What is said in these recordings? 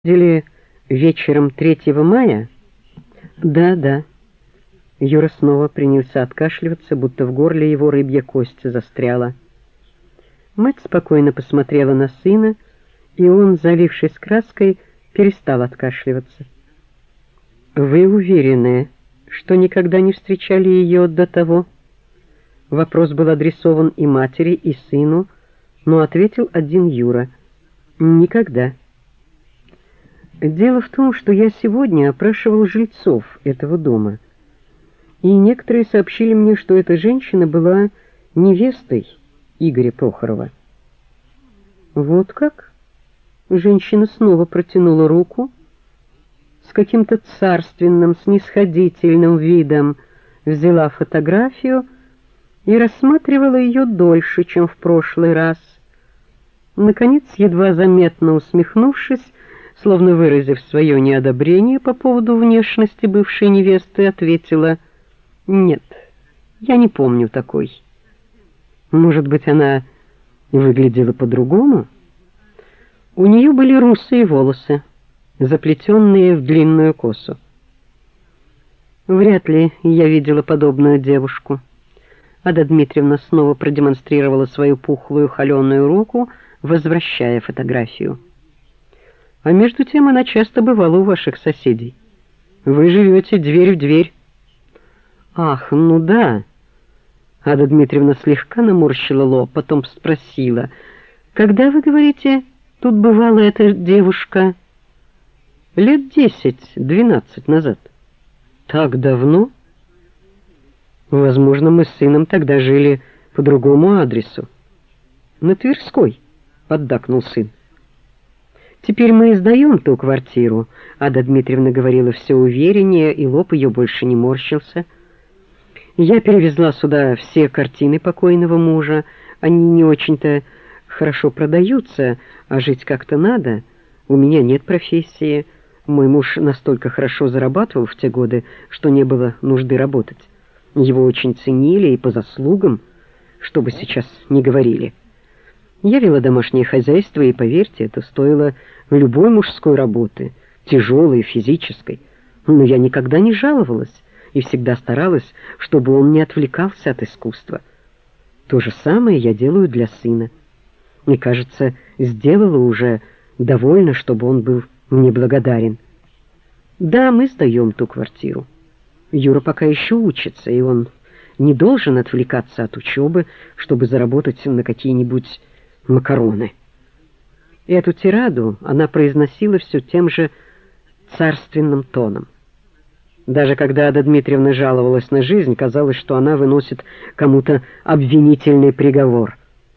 Видели вечером 3 мая? Да. Юра снова принялся откашливаться, будто в горле его рыбья кость застряла. Мать спокойно посмотрела на сына, и он, залившись краской, перестал откашливаться. Вы уверены, что никогда не встречали ее до того? Вопрос был адресован и матери, и сыну, но ответил один Юра. Никогда. Дело в том, что я сегодня опрашивал жильцов этого дома, и некоторые сообщили мне, что эта женщина была невестой Игоря Прохорова. Вот как? Женщина снова протянула руку, с каким-то царственным, снисходительным видом взяла фотографию и рассматривала ее дольше, чем в прошлый раз. Наконец, едва заметно усмехнувшись, словно выразив свое неодобрение по поводу внешности бывшей невесты, ответила: «Нет, я не помню такой. Может быть, она выглядела по-другому? У нее были русые волосы, заплетенные в длинную косу. Вряд ли я видела подобную девушку». Ада Дмитриевна снова продемонстрировала свою пухлую холеную руку, возвращая фотографию. А между тем она часто бывала у ваших соседей. Вы живете дверь в дверь. Ах, ну да. Ада Дмитриевна слегка наморщила лоб, потом спросила: когда, вы говорите, тут бывала эта девушка? Лет 10-12 назад. Так давно? Возможно, мы с сыном тогда жили по другому адресу. На Тверской, поддакнул сын. Теперь мы сдаем ту квартиру. Ада Дмитриевна говорила все увереннее, и лоб ее больше не морщился. Я перевезла сюда все картины покойного мужа. Они не очень-то хорошо продаются, а жить как-то надо. У меня нет профессии. Мой муж настолько хорошо зарабатывал в те годы, что не было нужды работать. Его очень ценили и по заслугам, что бы сейчас ни говорили. Я вела домашнее хозяйство, и, поверьте, это стоило любой мужской работы, тяжелой, физической. Но я никогда не жаловалась и всегда старалась, чтобы он не отвлекался от искусства. То же самое я делаю для сына. И, кажется, сделала уже довольно, чтобы он был мне благодарен. Да, мы сдаем ту квартиру. Юра пока еще учится, и он не должен отвлекаться от учебы, чтобы заработать на какие-нибудь макароны. Эту тираду она произносила все тем же царственным тоном. Даже когда Ада Дмитриевна жаловалась на жизнь, казалось, что она выносит кому-то обвинительный приговор.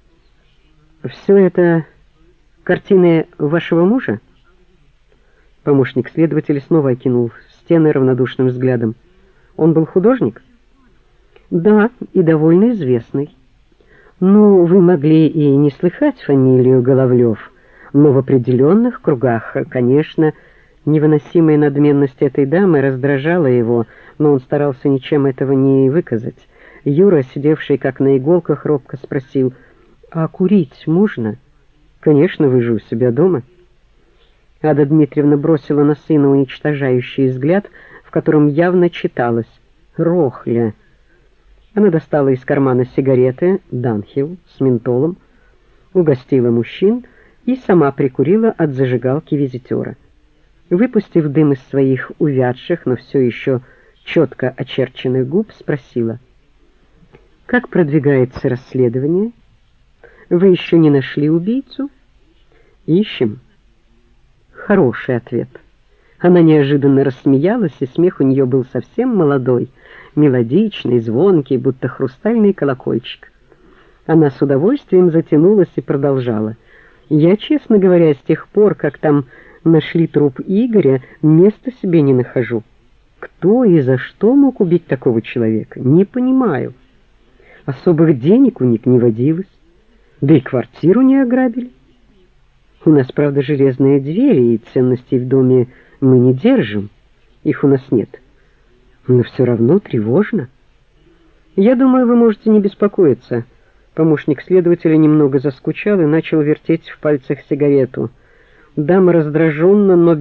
«Все это картины вашего мужа?» Помощник следователя снова окинул стены равнодушным взглядом. «Он был художник?» «Да, и довольно известный. Ну, вы могли и не слыхать фамилию Головлев, но в определенных кругах, конечно, невыносимая надменность этой дамы раздражала его, но он старался ничем этого не выказать. Юра, сидевший как на иголках, робко спросил: «А курить можно?» «Конечно, вы же у себя дома». Ада Дмитриевна бросила на сына уничтожающий взгляд, в котором явно читалось: «Рохля». Она достала из кармана сигареты Данхил с ментолом, угостила мужчин и сама прикурила от зажигалки визитера. Выпустив дым из своих увядших, но все еще четко очерченных губ, спросила: «Как продвигается расследование? Вы еще не нашли убийцу?» «Ищем». Хороший ответ. Она неожиданно рассмеялась, и смех у нее был совсем молодой, мелодичный, звонкий, будто хрустальный колокольчик. Она с удовольствием затянулась и продолжала: «Я, честно говоря, с тех пор, как там нашли труп Игоря, места себе не нахожу. Кто и за что мог убить такого человека? Не понимаю. Особых денег у них не водилось, да и квартиру не ограбили. У нас, правда, железные двери, и ценностей в доме мы не держим, их у нас нет. Но все равно тревожно. Я думаю, вы можете не беспокоиться». Помощник следователя немного заскучал и начал вертеть в пальцах сигарету. Дама раздраженно, но